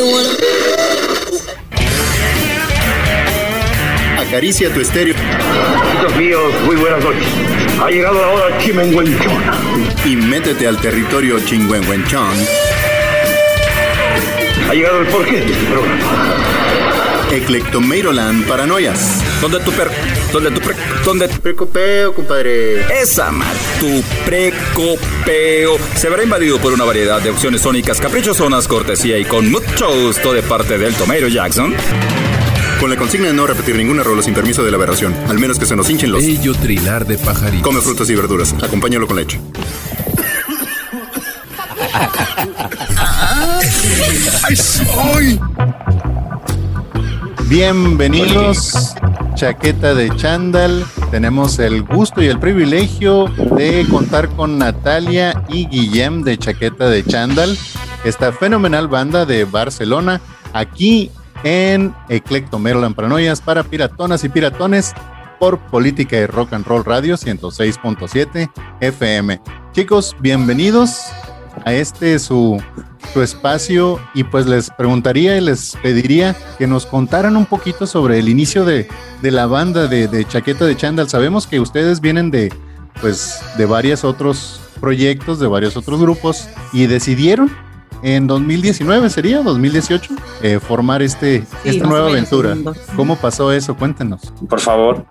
Acaricia tu estéreo. Amigos míos, muy buenas noches. Ha llegado la hora chimenguenchona. Y métete al territorio chingüengüenchón. Ha llegado el porqué de este programa. Eclectomeiroland Paranoias. ¿Dónde Precopeo, compadre? Esa madre, tu precopeo se verá invadido por una variedad de opciones sónicas caprichosonas, cortesía y con mucho gusto de parte del Tomeiro Jackson. Con la consigna de no repetir ninguna rola sin permiso de la aberración, al menos que se nos hinchen los... Bello trinar de pajaritos. Come frutas y verduras, acompáñalo con leche. ¡Ay, soy! Bienvenidos, Chaqueta de Chándal. Tenemos el gusto y el privilegio de contar con Natalia y Guillem de Chaqueta de Chándal, esta fenomenal banda de Barcelona, aquí en Eclectomeiroland Paranoias para piratonas y piratones por Política y Rock and Roll Radio 106.7 FM. Chicos, bienvenidos a su espacio, y pues les preguntaría y les pediría que nos contaran un poquito sobre el inicio de la banda de Chaqueta de Chándal. Sabemos que ustedes vienen de varios otros proyectos, de varios otros grupos, y decidieron en 2019, ¿sería? 2018, formar esta nueva aventura. ¿Cómo pasó eso? Cuéntenos. Por favor.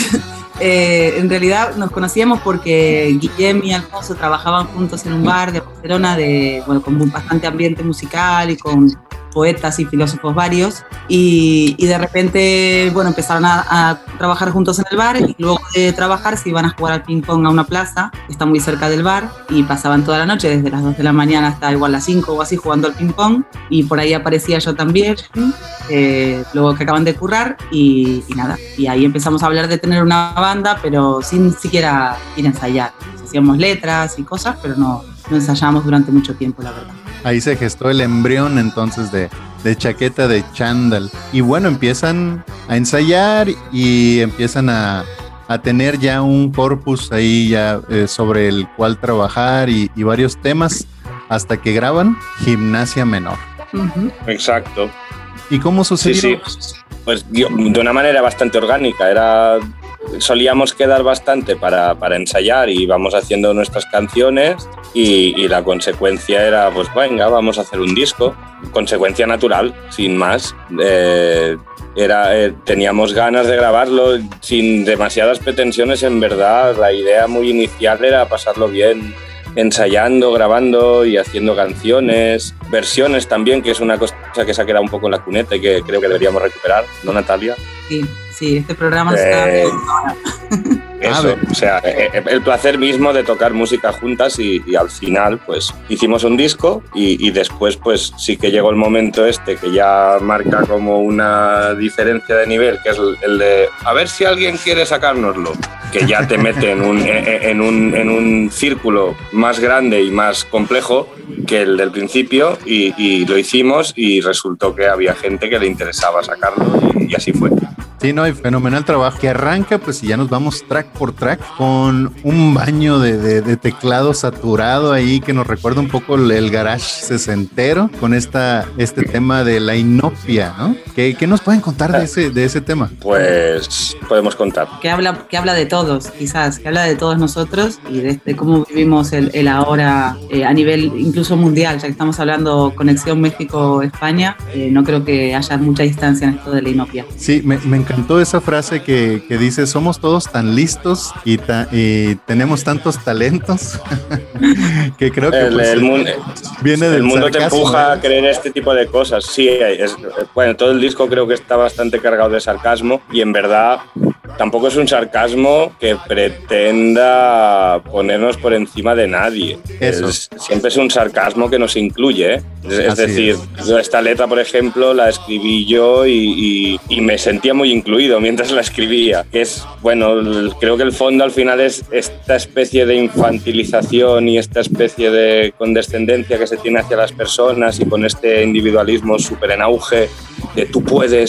En realidad nos conocíamos porque Guillem y Alfonso trabajaban juntos en un bar de Barcelona con bastante ambiente musical y con poetas y filósofos varios, y de repente empezaron a trabajar juntos en el bar, y luego de trabajar se iban a jugar al ping pong a una plaza que está muy cerca del bar, y pasaban toda la noche desde las 2 de la mañana hasta igual las 5 o así jugando al ping pong, y por ahí aparecía yo también, luego que acaban de currar, y nada, y ahí empezamos a hablar de tener una banda, pero sin siquiera ir a ensayar. Hacíamos letras y cosas, pero no ensayábamos durante mucho tiempo, la verdad. Ahí se gestó el embrión entonces de Chaqueta de Chándal. Y bueno, empiezan a ensayar y empiezan a tener ya un corpus ahí ya sobre el cual trabajar y varios temas, hasta que graban Gimnasia Menor. Uh-huh. Exacto. ¿Y cómo sucedió? Sí. Pues de una manera bastante orgánica. Solíamos quedar bastante para ensayar y íbamos haciendo nuestras canciones, y la consecuencia era, pues venga, vamos a hacer un disco. Consecuencia natural, sin más. Teníamos ganas de grabarlo sin demasiadas pretensiones, en verdad. La idea muy inicial era pasarlo bien, ensayando, grabando y haciendo canciones, versiones también, que es una cosa que se ha quedado un poco en la cuneta y que creo que deberíamos recuperar, ¿no, Natalia? Sí, este programa está... Eso, o sea, el placer mismo de tocar música juntas, y al final pues hicimos un disco, y después pues sí que llegó el momento que ya marca como una diferencia de nivel, que es el de a ver si alguien quiere sacárnoslo, que ya te mete en un círculo más grande y más complejo que el del principio, y lo hicimos, y resultó que había gente que le interesaba sacarlo, y así fue. Sí, no, hay fenomenal trabajo que arranca, pues, y ya nos vamos track por track con un baño de teclado saturado ahí que nos recuerda un poco el garage sesentero, con este tema de la inopia, ¿no? ¿Qué nos pueden contar de ese tema? Pues podemos contar. Que habla de todos, quizás, que habla de todos nosotros y de cómo vivimos el ahora a nivel incluso mundial, ya que estamos hablando conexión México-España, no creo que haya mucha distancia en esto de la inopia. Sí, me encantó esa frase que dice: somos todos tan listos y tenemos tantos talentos que creo que viene del el mundo sarcasmo, te empuja a creer este tipo de cosas. Sí, bueno, todo el disco creo que está bastante cargado de sarcasmo, y en verdad tampoco es un sarcasmo que pretenda ponernos por encima de nadie. Siempre es un sarcasmo que nos incluye, ¿eh? Es decir, esta letra, por ejemplo, la escribí yo y me sentía muy incluido mientras la escribía. Creo que el fondo al final es esta especie de infantilización y esta especie de condescendencia que se tiene hacia las personas, y con este individualismo súper en auge de tú puedes,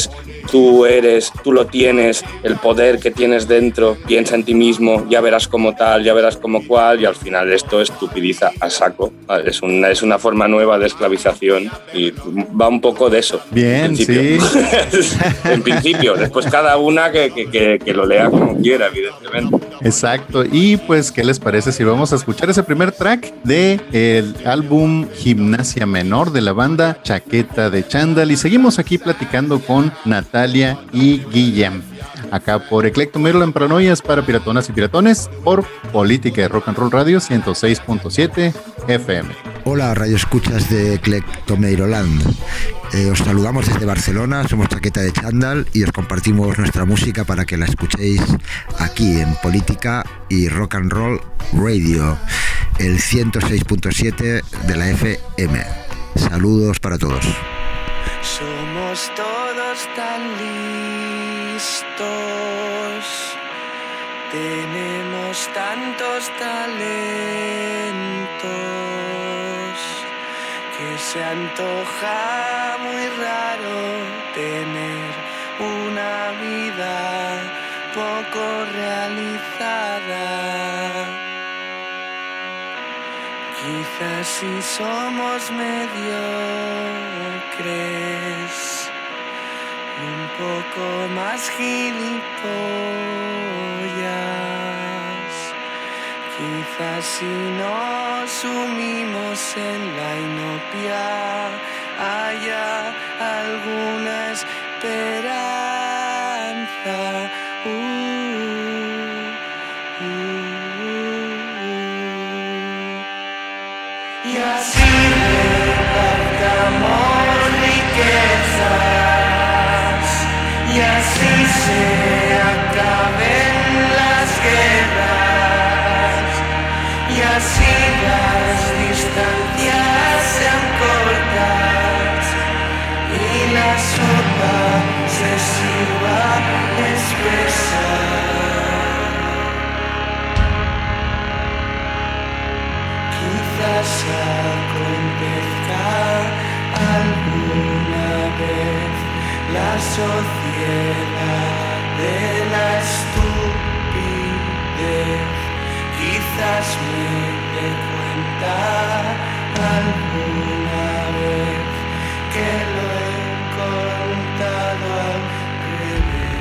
tú eres, tú lo tienes, el poder que tienes dentro, piensa en ti mismo, ya verás como tal, ya verás como cual, y al final esto estupidiza a saco. Es una forma nueva de esclavización y va un poco de eso. Bien, sí. En principio, después cada una que lo lea como quiera, evidentemente. Exacto, y pues, ¿qué les parece si vamos a escuchar ese primer track del álbum Gimnasia Menor de la banda Chaqueta de Chándal? Y seguimos aquí platicando con Natalia y Guillem, acá por Eclecto Maryland, Paranoias para piratonas y piratones, por Política de Rock and Roll Radio 106.7 FM. Hola, radio escuchas de Eclecto Maryland. Os saludamos desde Barcelona, somos Chaqueta de Chándal y os compartimos nuestra música para que la escuchéis aquí en Política y Rock and Roll Radio, el 106.7 de la FM. Saludos para todos. Somos todos tan listos, tenemos tantos talentos, que se antoja muy raro tener una vida poco realizada. Quizás si somos mediocres, un poco más gilipollas, quizás si nos sumimos en la inopia haya alguna esperanza. Y así repartamos riquezas, y así se acaben las guerras, y así las distancias sean cortas, y la sopa se sirva espesa. Quizás acontezca alguna vez la sociedad de la estupidez. Quizás me dé cuenta alguna vez que lo he contado al revés.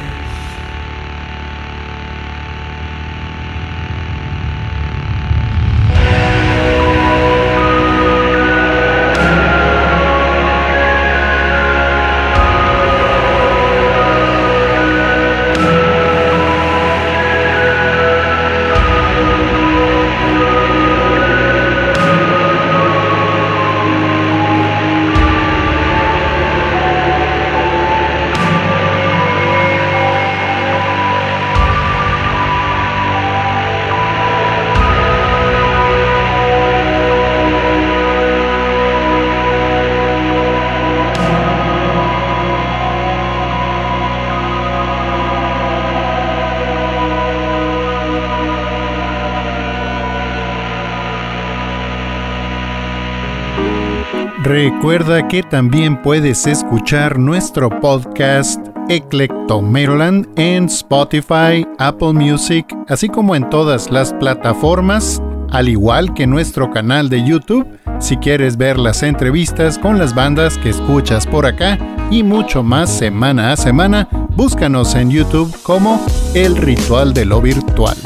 Recuerda que también puedes escuchar nuestro podcast Eclecto Maryland en Spotify, Apple Music, así como en todas las plataformas, al igual que nuestro canal de YouTube, si quieres ver las entrevistas con las bandas que escuchas por acá y mucho más semana a semana. Búscanos en YouTube como El Ritual de lo Virtual.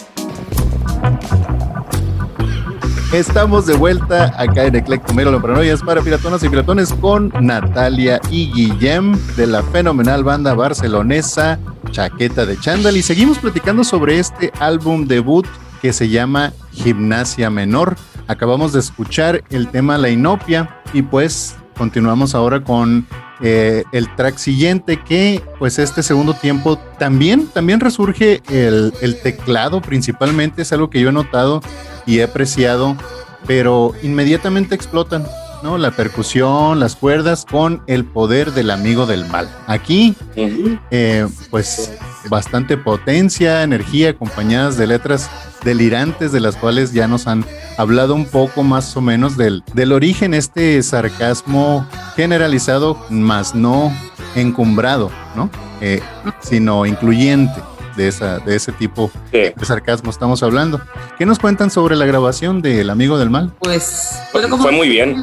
Estamos de vuelta acá en Eclecto Maryland, Paranoias para piratonas y piratones con Natalia y Guillem de la fenomenal banda barcelonesa Chaqueta de Chándal, y seguimos platicando sobre este álbum debut que se llama Gimnasia Menor. Acabamos de escuchar el tema La Inopia y pues continuamos ahora con el track siguiente, que pues este segundo tiempo también resurge el teclado principalmente. Es algo que yo he notado y he apreciado, pero inmediatamente explotan, ¿no? La percusión, las cuerdas, con el poder del amigo del mal. Aquí, pues bastante potencia, energía, acompañadas de letras delirantes, de las cuales ya nos han hablado un poco más o menos del origen, este sarcasmo generalizado, más no encumbrado, ¿no? Sino incluyente. De ese tipo de sarcasmo estamos hablando. ¿Qué nos cuentan sobre la grabación de El Amigo del Mal? Pues fue muy bien.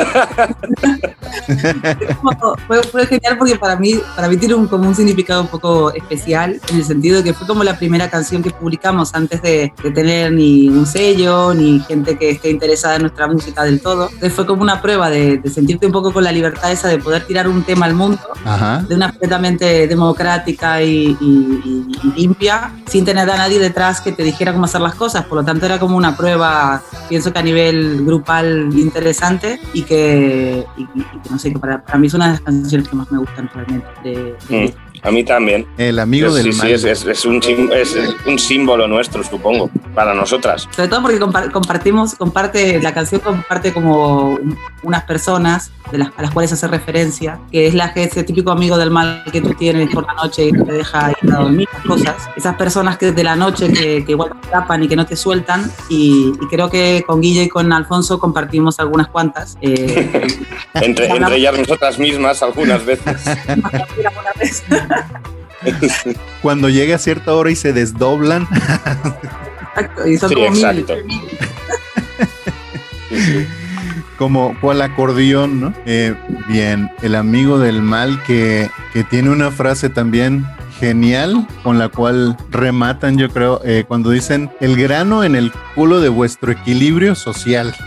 fue genial porque para mí tiene como un significado un poco especial, en el sentido de que fue como la primera canción que publicamos antes de tener ni un sello, ni gente que esté interesada en nuestra música del todo. Entonces fue como una prueba de sentirte un poco con la libertad esa de poder tirar un tema al mundo. Ajá. De una completamente democrática y limpia, sin tener a nadie detrás que te dijera cómo hacer las cosas. Por lo tanto era como una prueba, pienso que a nivel grupal interesante, y que no sé, que para mí es una de las canciones que más me gustan realmente. A mí también. El Amigo del Mal. Sí, es un símbolo nuestro, supongo, para nosotras. Sobre todo porque la canción comparte como unas personas a las cuales hace referencia, que es ese típico amigo del mal que tú tienes por la noche y que te deja ir a dormir, cosas. Esas personas que de la noche que igual te tapan y que no te sueltan, y creo que con Guille y con Alfonso compartimos algunas cuantas. Entre ellas nosotras mismas algunas veces. Cuando llega a cierta hora y se desdoblan. Exacto, y son como exacto. Como cual acordeón, ¿no? Bien, El Amigo del Mal, que tiene una frase también genial, con la cual rematan, yo creo, cuando dicen: el grano en el culo de vuestro equilibrio social.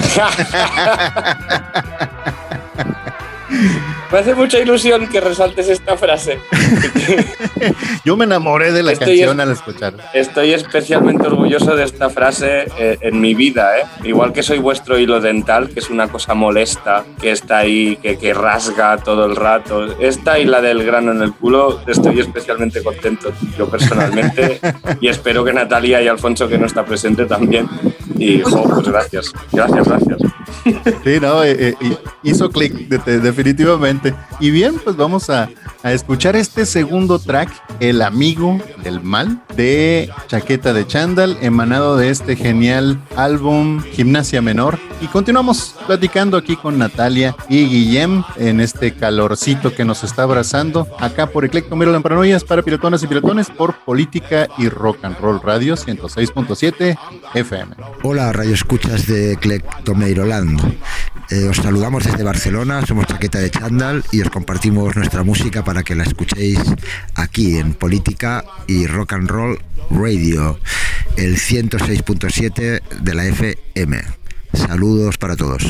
Me hace mucha ilusión que resaltes esta frase. Yo me enamoré de la canción al escuchar. Estoy especialmente orgulloso de esta frase en mi vida, Igual que soy vuestro hilo dental, que es una cosa molesta, que está ahí, que rasga todo el rato. Esta y la del grano en el culo, estoy especialmente contento yo personalmente, y espero que Natalia y Alfonso, que no está presente, también. Y pues gracias. Sí, no, hizo clic definitivamente. Y bien, pues vamos a escuchar este segundo track, El Amigo del Mal, de Chaqueta de Chándal, emanado de este genial álbum Gimnasia Menor. Y continuamos platicando aquí con Natalia y Guillem en este calorcito que nos está abrazando acá por Eclectomero Paranoias, para piratonas y piratones, por Política y Rock and Roll Radio 106.7 FM. Hola, radio escuchas de Eclectomeiroland. Os saludamos desde Barcelona, somos Chaqueta de Chándal y os compartimos nuestra música para que la escuchéis aquí en Política y Rock and Roll Radio, el 106.7 de la FM. Saludos para todos.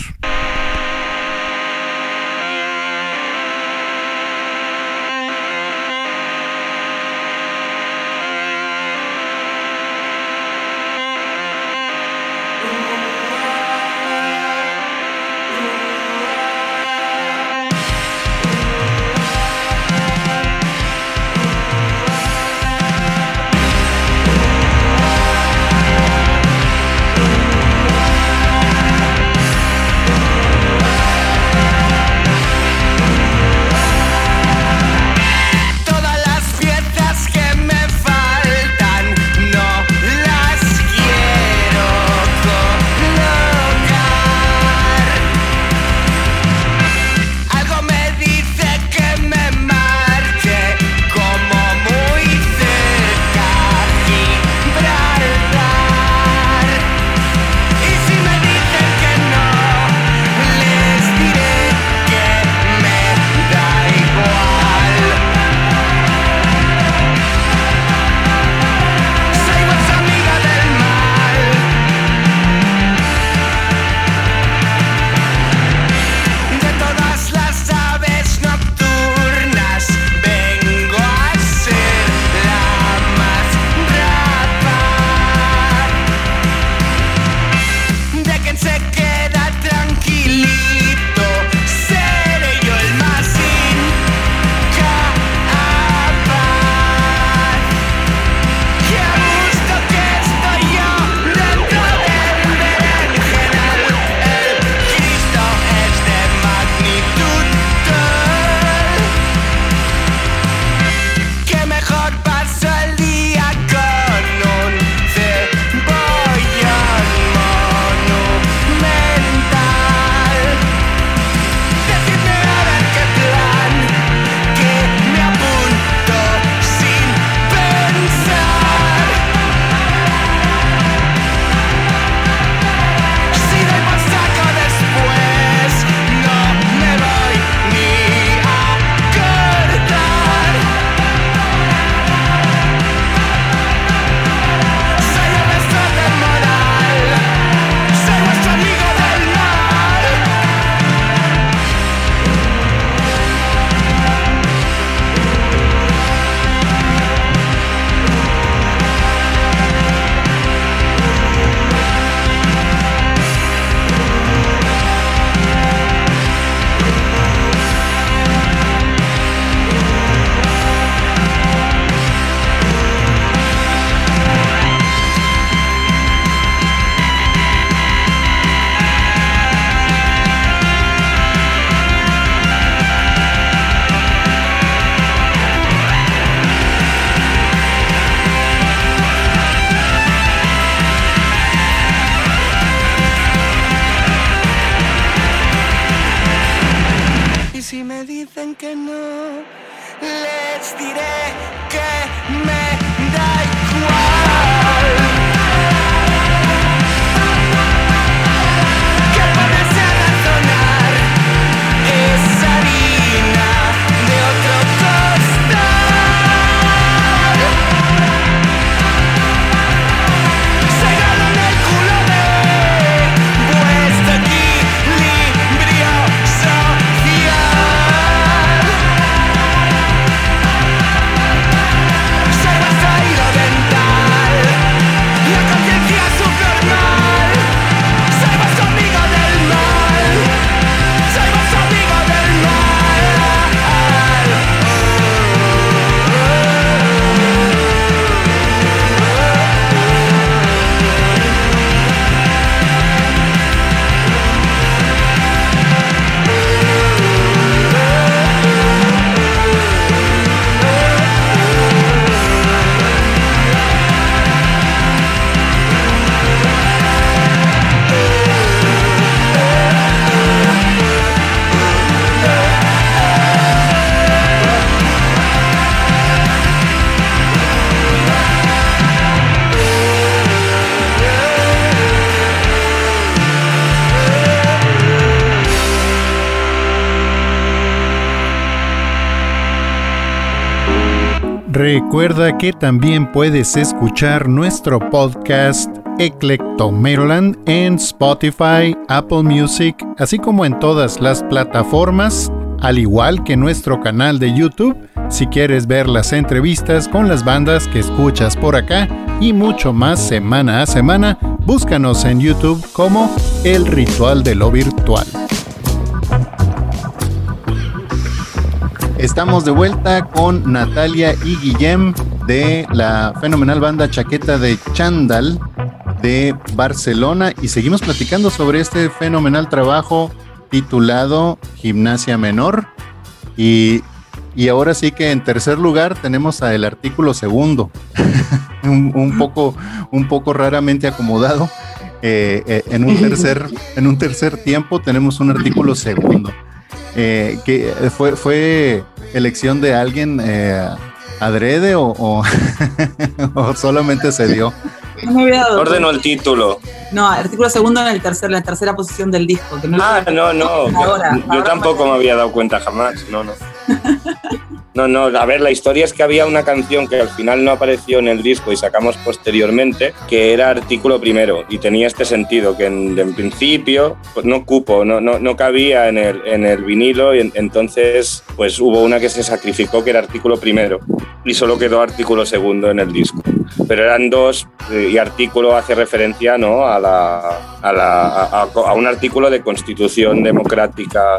si me dicen que no, les diré que me da igual. Que ponerse a razonar es harina de otro costal. Segado en el culo de vuestro equilibrio social. Soy vuestro hilo dental, la conciencia subnormal. Soy vuestro amigo del mal, soy vuestro amigo del mal. Recuerda que también puedes escuchar nuestro podcast Eclectomeroland en Spotify, Apple Music, así como en todas las plataformas, al igual que nuestro canal de YouTube, si quieres ver las entrevistas con las bandas que escuchas por acá y mucho más semana a semana. Búscanos en YouTube como El Ritual de lo Virtual. Estamos de vuelta con Natalia y Guillem de la fenomenal banda Chaqueta de Chándal de Barcelona y seguimos platicando sobre este fenomenal trabajo titulado Gimnasia Menor y ahora sí que en tercer lugar tenemos a El Artículo Segundo un poco raramente acomodado en un tercer tiempo tenemos un Artículo Segundo que fue elección de alguien adrede o solamente se dio. No me había dado Ordenó el título. No, Artículo Segundo en la tercera posición del disco. Que no no. Yo tampoco me había dado cuenta jamás. No, a ver, la historia es que había una canción que al final no apareció en el disco y sacamos posteriormente, que era Artículo Primero, y tenía este sentido, que en principio pues no cabía en el vinilo, y entonces pues hubo una que se sacrificó, que era Artículo Primero, y solo quedó Artículo Segundo en el disco. Pero eran dos, y Artículo hace referencia, ¿no?, a un artículo de Constitución democrática,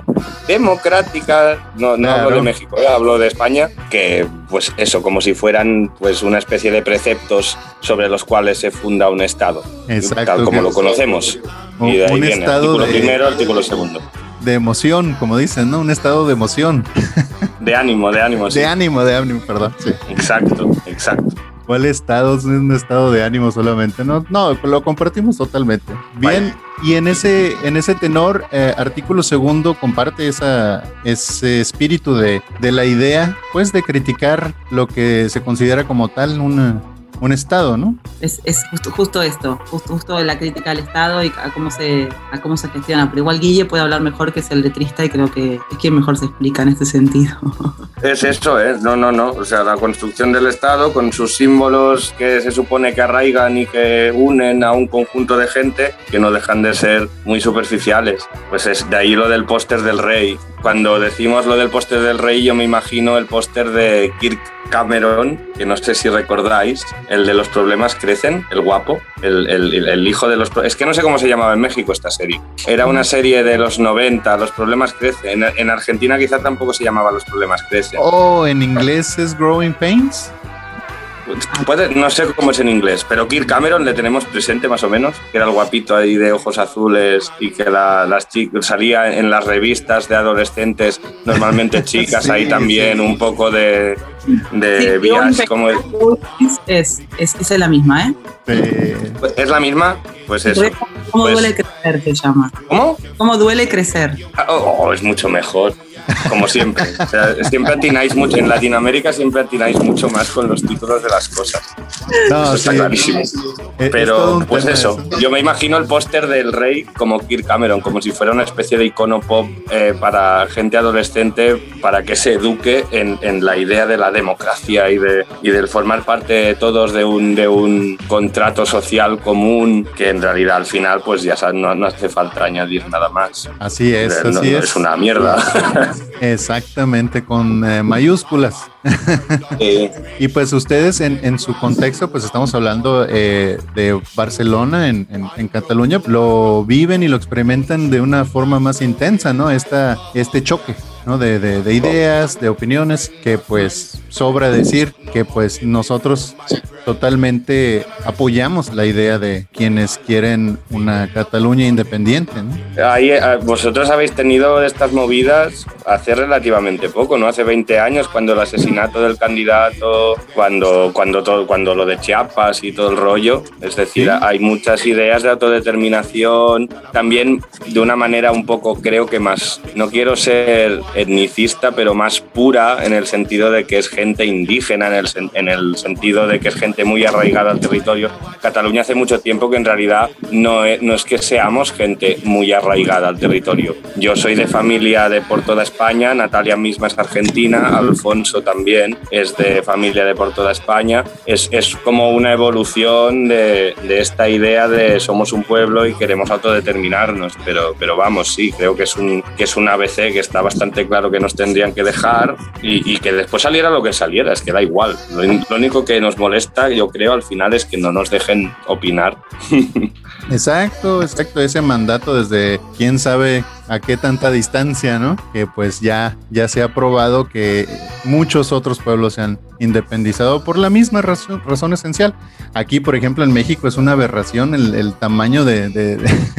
no claro. Hablo de México, hablo de España, que pues eso, como si fueran pues una especie de preceptos sobre los cuales se funda un Estado. Exacto, tal como lo conocemos. Y de ahí viene Artículo Primero, Artículo Segundo. De emoción, como dicen, ¿no? Un estado de emoción. De ánimo, sí. De ánimo, perdón. Sí. Exacto. ¿Cuál estado? Es un estado de ánimo solamente. No, lo compartimos totalmente. Bien, vaya. Y en ese tenor, Artículo Segundo comparte ese espíritu de la idea, pues, de criticar lo que se considera como tal un estado, ¿no? Es justo esto, justo la crítica al Estado y a cómo se gestiona. Pero igual Guille puede hablar mejor, que es el letrista, y creo que es quien mejor se explica en este sentido. Es eso, ¿eh? No. O sea, la construcción del Estado con sus símbolos que se supone que arraigan y que unen a un conjunto de gente que no dejan de ser muy superficiales. Pues es de ahí lo del póster del rey. Cuando decimos lo del póster del rey, yo me imagino el póster de Kirk Cameron, que no sé si recordáis, el de Los Problemas Crecen, el guapo, el hijo de los... Es que no sé cómo se llamaba en México esta serie. Era una serie de los 90, Los Problemas Crecen. En Argentina quizá tampoco se llamaba Los Problemas Crecen. Oh, ¿en inglés es Growing Pains? No sé cómo es en inglés, pero Kirk Cameron le tenemos presente más o menos, que era el guapito ahí de ojos azules y que las chicas salía en las revistas de adolescentes, normalmente chicas, sí, ahí también, sí. Un poco de vías. Como es la misma, ¿eh? ¿Es la misma? Pues eso. ¿Cómo Pues- duele crecer? Se llama. ¿Cómo? ¿Cómo duele crecer? Es mucho mejor, como siempre. O sea, siempre atináis mucho, en Latinoamérica siempre atináis mucho más con los títulos de las cosas. No, Eso está sí. clarísimo. Es todo Pero, un pues tema eso, yo me imagino el póster del rey como Kirk Cameron, como si fuera una especie de icono pop para gente adolescente, para que se eduque en la idea de la democracia y del formar parte todos de un contrato social común, que en realidad al final pues ya sabes, no hace falta añadir nada más. Así es, No, así no, es. es una mierda. Exactamente, con mayúsculas. Y pues ustedes en su contexto, pues estamos hablando de Barcelona, en Cataluña, lo viven y lo experimentan de una forma más intensa, ¿no? Este choque, ¿no? De ideas, de opiniones, que pues sobra decir que pues nosotros totalmente apoyamos la idea de quienes quieren una Cataluña independiente, ¿no? Ahí, vosotros habéis tenido estas movidas hace relativamente poco, ¿no? Hace 20 años, cuando el asesinato del candidato, cuando lo de Chiapas y todo el rollo. Es decir, Sí. hay muchas ideas de autodeterminación, también de una manera un poco, creo que más, no quiero ser etnicista, pero más pura, en el sentido de que es gente indígena, en el sentido de que es gente muy arraigada al territorio. Cataluña hace mucho tiempo que en realidad no es que seamos gente muy arraigada al territorio. Yo soy de familia de por toda España, Natalia misma es argentina, Alfonso también es de familia de por toda España. Es como una evolución de esta idea de somos un pueblo y queremos autodeterminarnos, pero vamos, sí, creo que es un ABC que está bastante claro que nos tendrían que dejar y que después saliera lo que saliera, es que da igual. Lo único que nos molesta, yo creo, al final es que no nos dejen opinar. Exacto, ese mandato desde quién sabe a qué tanta distancia, ¿no? Que pues ya se ha probado que muchos otros pueblos se han independizado por la misma razón esencial. Aquí, por ejemplo, en México es una aberración el tamaño de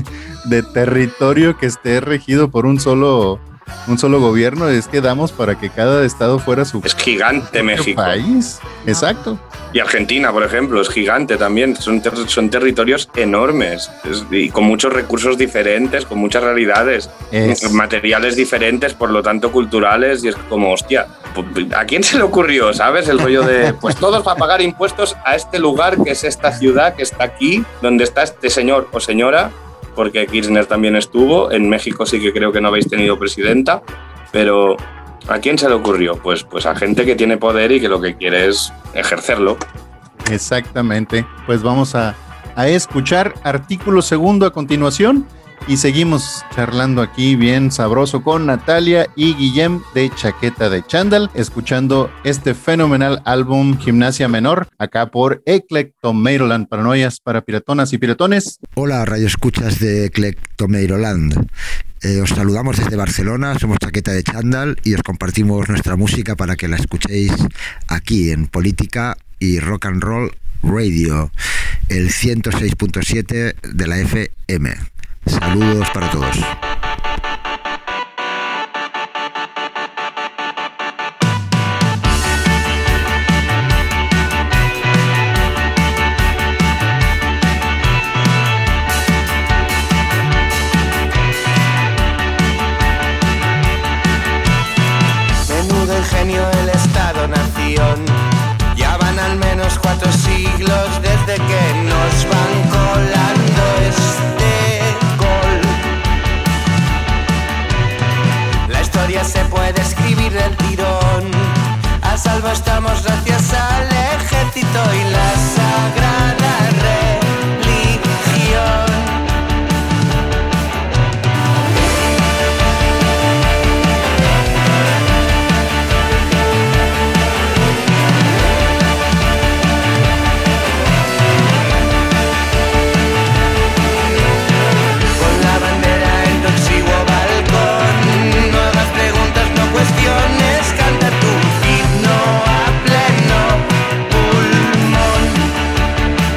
territorio que esté regido por un solo gobierno. Es que damos para que cada estado fuera su Es gigante México. país. Exacto. Y Argentina, por ejemplo, es gigante también. Son territorios enormes y con muchos recursos diferentes, con muchas realidades, materiales diferentes, por lo tanto culturales. Y es como, hostia, ¿a quién se le ocurrió, sabes? El rollo de, pues todos para pagar impuestos a este lugar, que es esta ciudad, que está aquí, donde está este señor o señora, porque Kirchner también estuvo. En México sí que creo que no habéis tenido presidenta, pero ¿a quién se le ocurrió? Pues a gente que tiene poder y que lo que quiere es ejercerlo. Exactamente. Pues vamos a escuchar artículo segundo a continuación y seguimos charlando aquí bien sabroso con Natalia y Guillem de Chaqueta de Chándal, escuchando este fenomenal álbum Gimnasia Menor, acá por Eclectomeiroland, paranoias para piratonas y piratones. Hola, radioescuchas de Eclectomeiroland. Os saludamos desde Barcelona, somos Chaqueta de Chándal y os compartimos nuestra música para que la escuchéis aquí en Política y Rock and Roll Radio, el 106.7 de la FM. Saludos para todos. Menudo ingenio el Estado-Nación. Ya van al menos 4 siglos desde que nos van colando este gol. La historia se puede escribir del tirón. A salvo estamos gracias al ejército y la sagrada religión. Canta tu himno a pleno pulmón.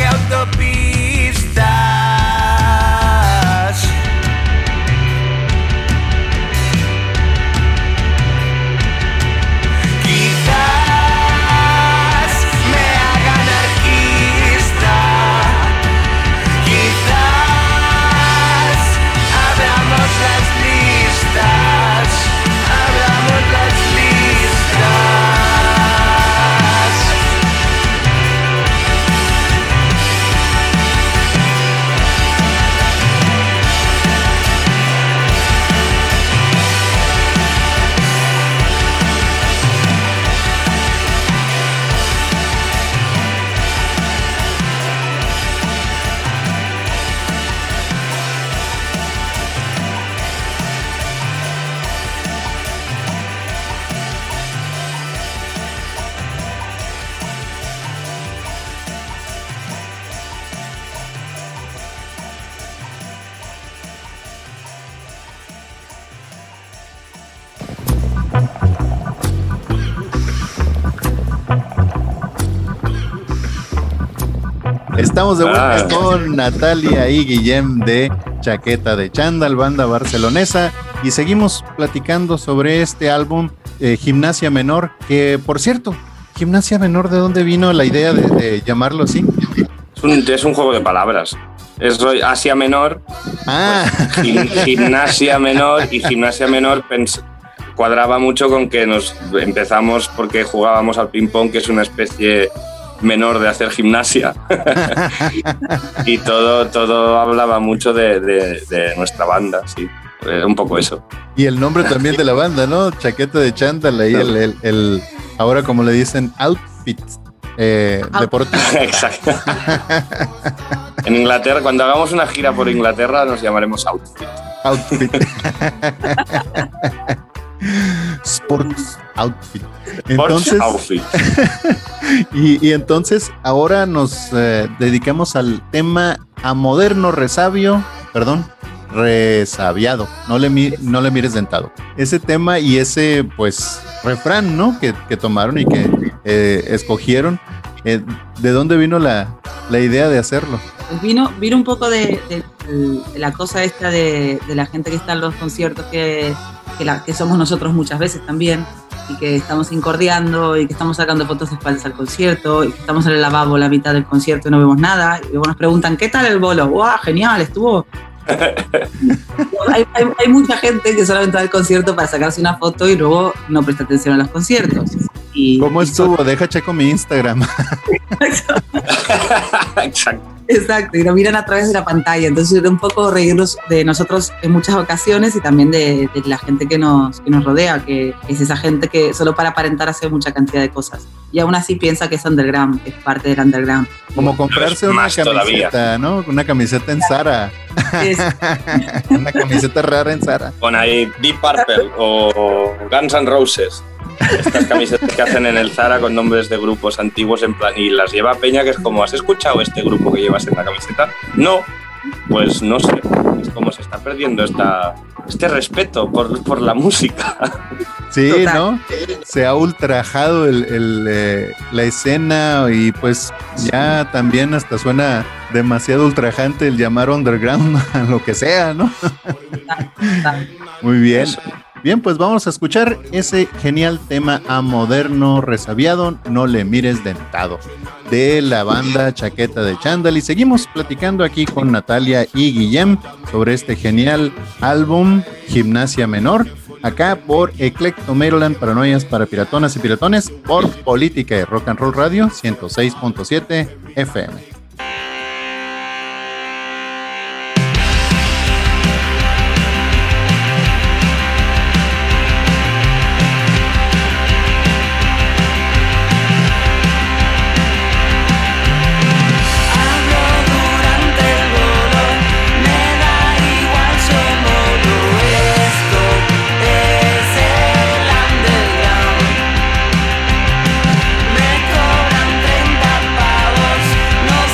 autopistas. Quizás me haga anarquista, quizás abramos las listas, abramos las listas. Estamos de vuelta con Natalia y Guillem de Chaqueta de Chándal, banda barcelonesa, y seguimos platicando sobre este álbum Gimnasia Menor, que por cierto, Gimnasia Menor, ¿de dónde vino la idea de llamarlo así? Es un juego de palabras. Es Asia Menor, pues, Gimnasia Menor, y Gimnasia Menor cuadraba mucho con que nos empezamos porque jugábamos al ping-pong, que es una especie menor de hacer gimnasia. Y todo hablaba mucho de nuestra banda, sí. Un poco eso. Y el nombre también de la banda, ¿no? Chaqueta de Chándal, ahí el ahora como le dicen, outfit deportivo. Exacto. En Inglaterra, cuando hagamos una gira por Inglaterra, nos llamaremos Outfit. Outfit. Sports Outfit. Entonces, Outfit. y entonces ahora nos dedicamos al tema a moderno resabiado. No le mires dentado. Ese tema y ese pues refrán, ¿no? Que tomaron y que escogieron. ¿De dónde vino la idea de hacerlo? Pues vino un poco de la cosa esta de la gente que está en los conciertos, que somos nosotros muchas veces también, y que estamos incordiando y que estamos sacando fotos de espaldas al concierto y que estamos en el lavabo la mitad del concierto y no vemos nada, y luego nos preguntan ¿qué tal el bolo? ¡Wow! Genial, estuvo. hay mucha gente que solamente va al concierto para sacarse una foto y luego no presta atención a los conciertos. ¿Cómo estuvo? Deja checo mi Instagram. Exacto, y lo miran a través de la pantalla. Entonces es un poco reírnos de nosotros en muchas ocasiones y también de la gente que nos rodea, que es esa gente que solo para aparentar hace mucha cantidad de cosas y aún así piensa que es underground, que es parte del underground. Como comprarse una camiseta, todavía, ¿no? Una camiseta en Zara. Una camiseta rara en Zara. Con ahí Deep Purple o Guns N' Roses. Estas camisetas que hacen en el Zara con nombres de grupos antiguos en plan, y las lleva Peña, que es como, ¿has escuchado este grupo que llevas en la camiseta? No, pues no sé, es como se está perdiendo este respeto por la música. Sí, total, ¿no? Se ha ultrajado la escena y pues ya también hasta suena demasiado ultrajante el llamar underground a lo que sea, ¿no? Muy bien. Bien, pues vamos a escuchar ese genial tema a moderno resabiado, No le mires dentado, de la banda Chaqueta de Chándal, y seguimos platicando aquí con Natalia y Guillem sobre este genial álbum Gimnasia Menor, acá por Eclecto Maryland, Paranoias para Piratonas y Piratones, por Política de Rock and Roll Radio 106.7 FM. Me cobran 30 pavos, no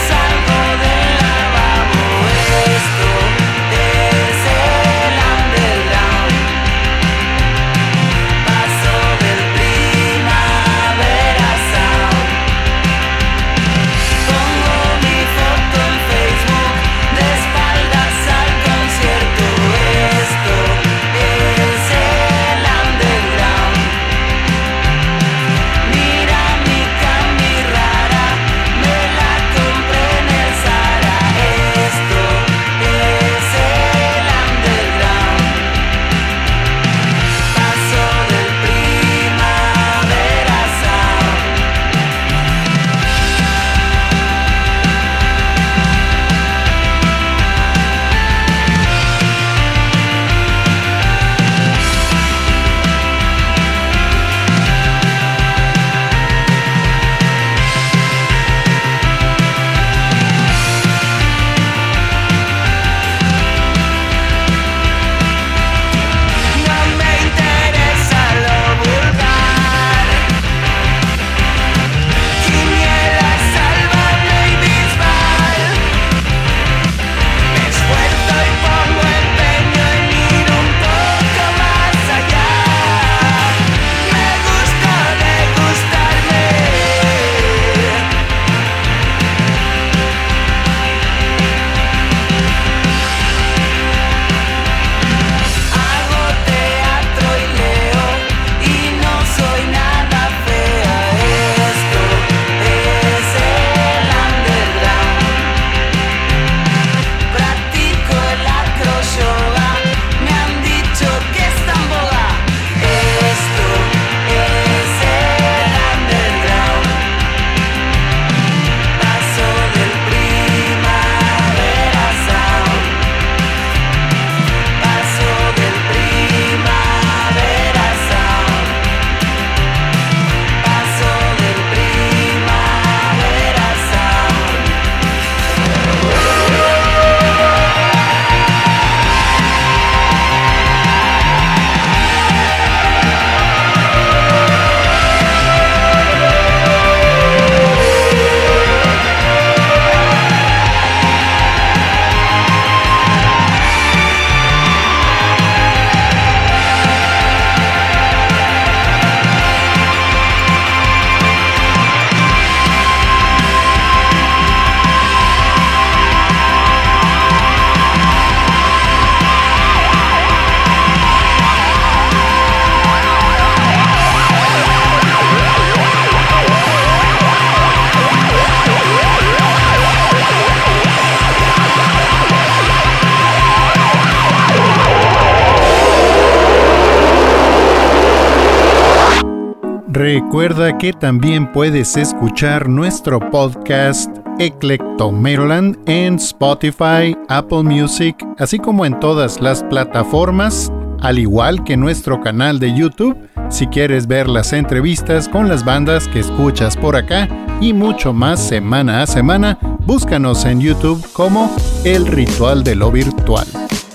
Recuerda que también puedes escuchar nuestro podcast Eclectomeroland en Spotify, Apple Music, así como en todas las plataformas, al igual que nuestro canal de YouTube, si quieres ver las entrevistas con las bandas que escuchas por acá y mucho más semana a semana. Búscanos en YouTube como El Ritual de lo Virtual.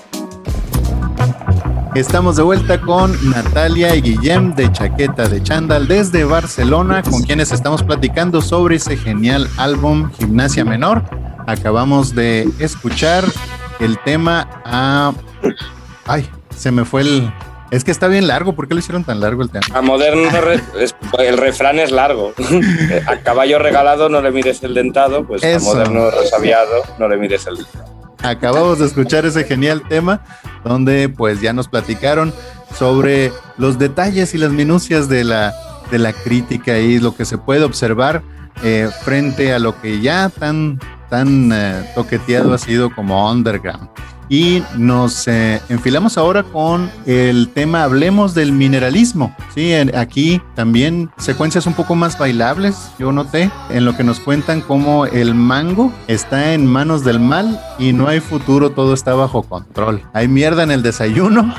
Estamos de vuelta con Natalia y Guillem de Chaqueta de Chándal desde Barcelona, con quienes estamos platicando sobre ese genial álbum Gimnasia Menor. Acabamos de escuchar el tema Ay, se me fue el... Es que está bien largo, ¿por qué lo hicieron tan largo el tema? A moderno el refrán es largo. A caballo regalado no le mires el dentado, pues eso. A moderno resabiado no le mires el dentado. Acabamos de escuchar ese genial tema donde pues ya nos platicaron sobre los detalles y las minucias de la crítica y lo que se puede observar frente a lo que ya tan toqueteado ha sido como underground. Y nos enfilamos ahora con el tema Hablemos del mineralismo. Sí, aquí también secuencias un poco más bailables, yo noté, en lo que nos cuentan cómo el mango está en manos del mal y no hay futuro, todo está bajo control. Hay mierda en el desayuno.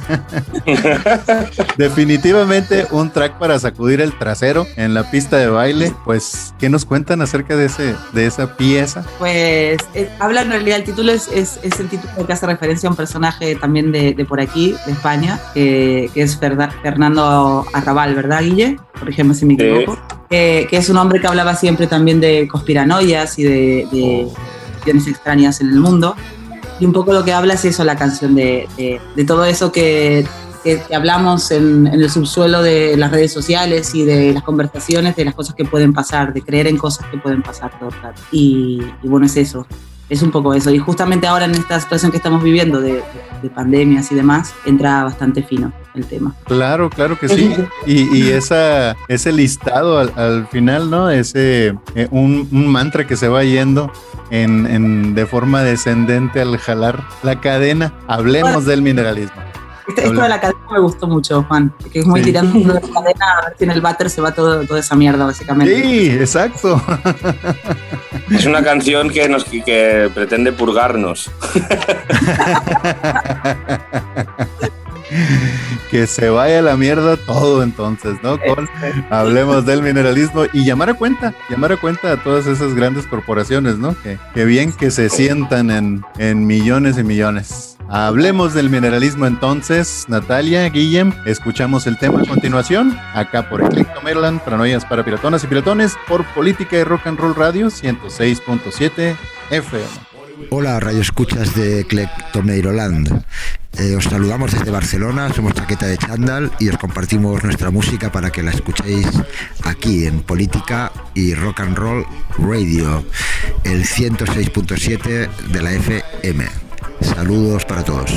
Definitivamente un track para sacudir el trasero en la pista de baile. Pues, ¿qué nos cuentan acerca de esa pieza? Pues habla, en realidad el título es el título que hace referencia a un personaje también de por aquí, de España, que es Fernando Arrabal, ¿verdad, Guille? Corrígeme si me equivoco. Que es un hombre que hablaba siempre también de conspiranoias y de cuestiones extrañas en el mundo. Y un poco lo que habla es eso, la canción de todo eso que hablamos en el subsuelo de las redes sociales y de las conversaciones, de las cosas que pueden pasar, de creer en cosas que pueden pasar todo el rato. Y bueno, es eso. Es un poco eso, y justamente ahora en esta situación que estamos viviendo de pandemias y demás, entra bastante fino el tema. Claro que sí. Y ese listado al final, ¿no? Un mantra que se va yendo de forma descendente al jalar la cadena. Hablemos del mineralismo. Esto de la cadena me gustó mucho, Juan, que es muy tirando de la cadena, a ver si en el váter se va toda esa mierda, básicamente. Sí, exacto. Es una canción que pretende purgarnos. Que se vaya a la mierda todo entonces, ¿no? Hablemos del mineralismo y llamar a cuenta a todas esas grandes corporaciones, ¿no? Que bien que se sientan en millones y millones. Hablemos del mineralismo entonces, Natalia, Guillem, escuchamos el tema a continuación, acá por Eclectomeroland, Paranoias para Piratonas y Piratones, por Política y Rock and Roll Radio 106.7 FM. Hola, radio escuchas de Eclectomeroland. Os saludamos desde Barcelona, somos Chaqueta de Chándal y os compartimos nuestra música para que la escuchéis aquí en Política y Rock and Roll Radio, el 106.7 de la FM. Saludos para todos.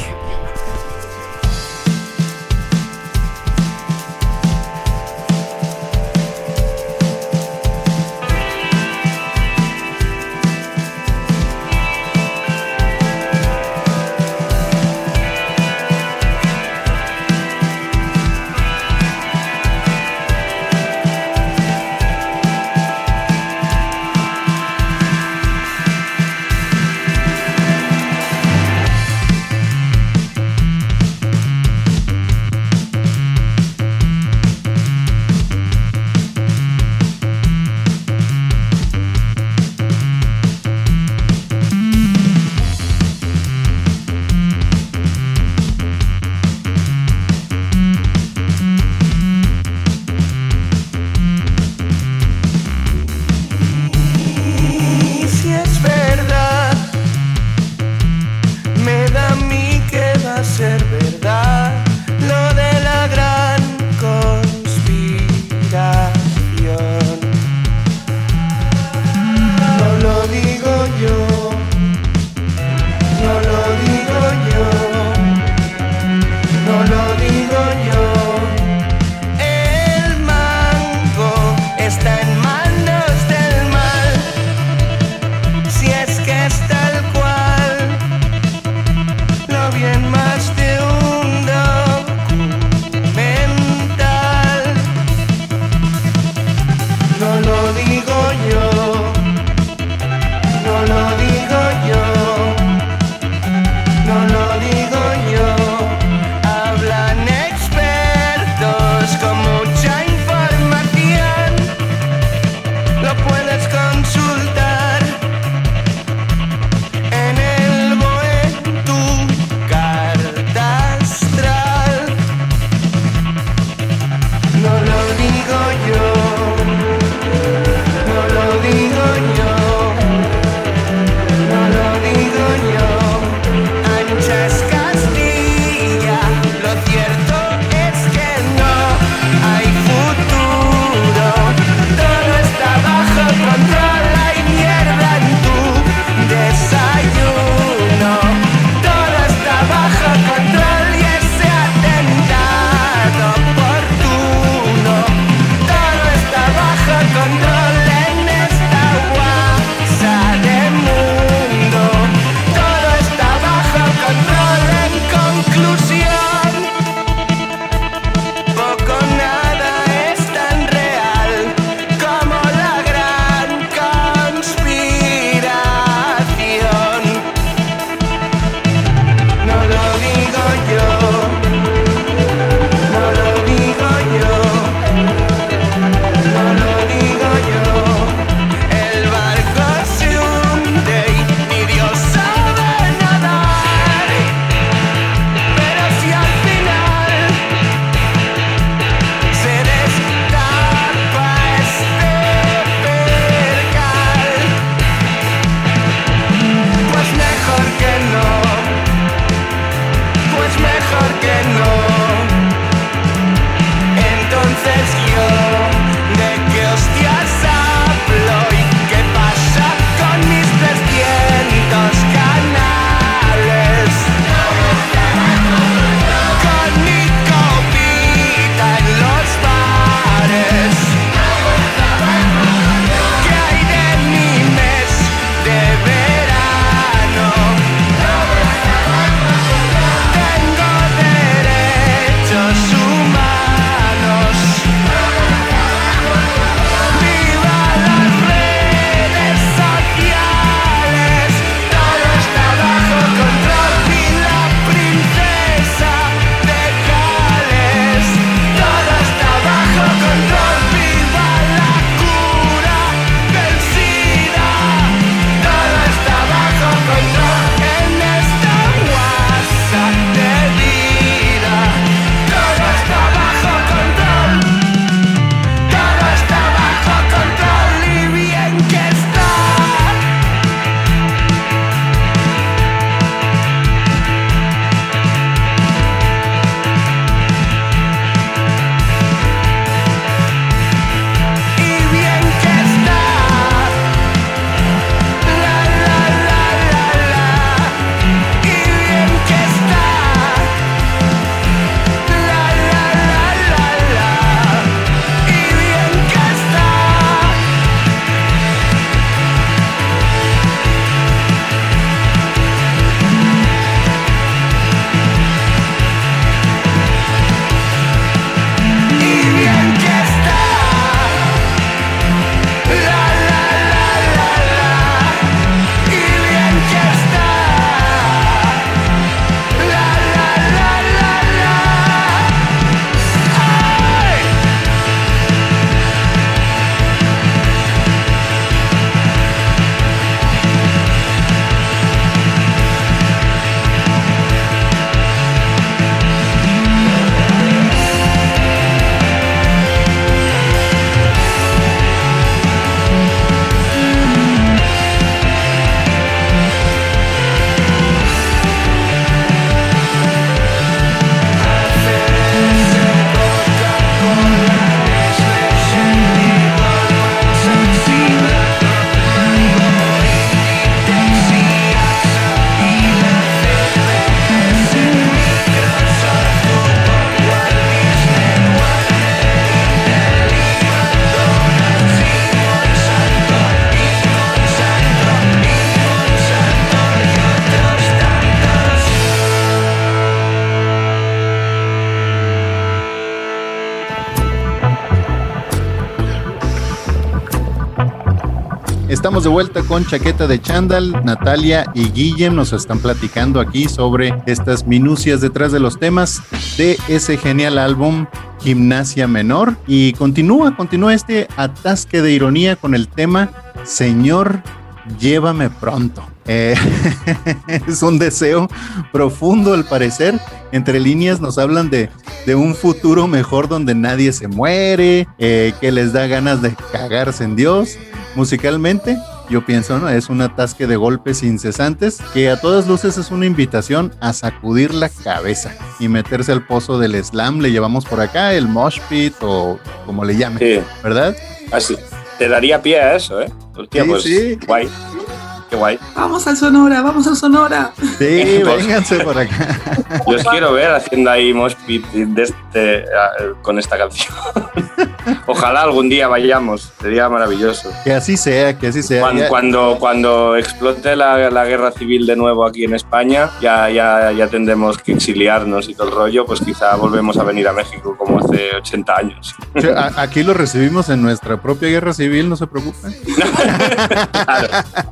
Estamos de vuelta con Chaqueta de Chándal. Natalia y Guillem nos están platicando aquí sobre estas minucias detrás de los temas de ese genial álbum Gimnasia Menor. Y continúa este atasque de ironía con el tema Señor, llévame pronto. Es un deseo profundo al parecer. Entre líneas nos hablan de un futuro mejor donde nadie se muere, que les da ganas de cagarse en Dios. Musicalmente, yo pienso, ¿no? Es un atasque de golpes incesantes que a todas luces es una invitación a sacudir la cabeza y meterse al pozo del slam. Le llevamos por acá el mosh pit o como le llamen, sí. ¿Verdad? Así, te daría pie a eso, ¿eh? Hostia, sí, pues, sí. Guay. Qué guay. Vamos al Sonora, vamos al Sonora. Sí, vénganse por acá. Yo os quiero ver haciendo ahí mosh pit con esta canción. Ojalá algún día vayamos, sería maravilloso. Que así sea, que así sea. Cuando explote la guerra civil de nuevo aquí en España, ya tendremos que exiliarnos y todo el rollo, pues quizá volvemos a venir a México como hace 80 años. Aquí lo recibimos en nuestra propia guerra civil, no se preocupen. Claro.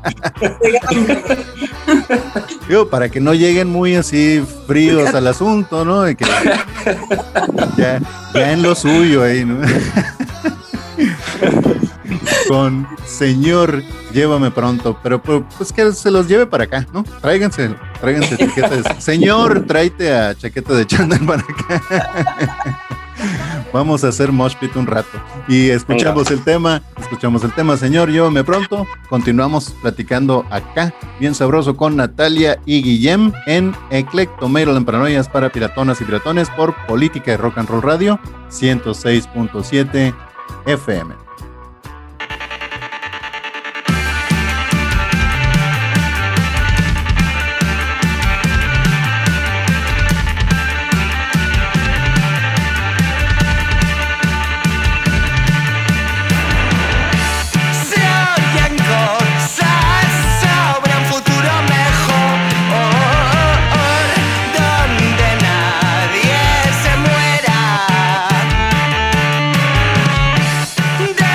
Digo, para que no lleguen muy así fríos al asunto, ¿no? Y que ya en lo suyo ahí, ¿no? Con Señor, llévame pronto, pero pues que se los lleve para acá, ¿no? Tráiganse chaquetas. Señor, tráete a Chaqueta de Chándal para acá. Vamos a hacer mosh pit un rato y escuchamos el tema, Señor, llévame pronto. Continuamos platicando acá, bien sabroso, con Natalia y Guillem en Eclectomeiro, Paranoias para piratonas y piratones por Política de Rock and Roll Radio 106.7 FM. Donde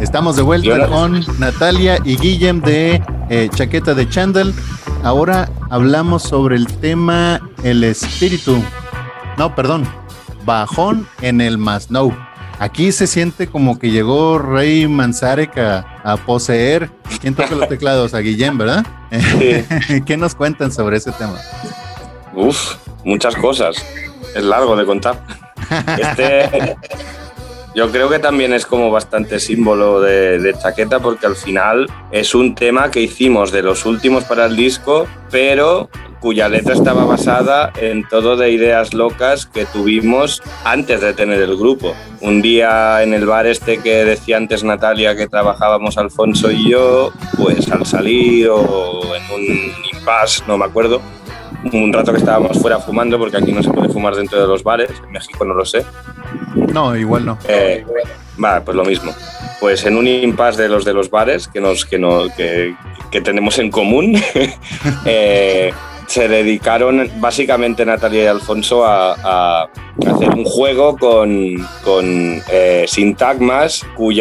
Estamos de vuelta con Natalia y Guillem de Chaqueta de Chandal. Ahora hablamos sobre el tema el espíritu. No, perdón. Bajón en el Masnou. Aquí se siente como que llegó Ray Manzarek a poseer. ¿Quién toca los teclados? A Guillem, ¿verdad? Sí. ¿Qué nos cuentan sobre ese tema? Uf, muchas cosas. Es largo de contar. Yo creo que también es como bastante símbolo de Chaqueta, porque al final es un tema que hicimos de los últimos para el disco, pero cuya letra estaba basada en todo de ideas locas que tuvimos antes de tener el grupo. Un día en el bar este que decía antes Natalia que trabajábamos Alfonso y yo, pues al salir o en un impasse, no me acuerdo, un rato que estábamos fuera fumando, porque aquí no se puede fumar dentro de los bares, en México no lo sé. No, igual no. Vale, pues lo mismo. Pues en un impasse de los bares que tenemos en común, se dedicaron básicamente Natalia y Alfonso a hacer un juego con sintagmas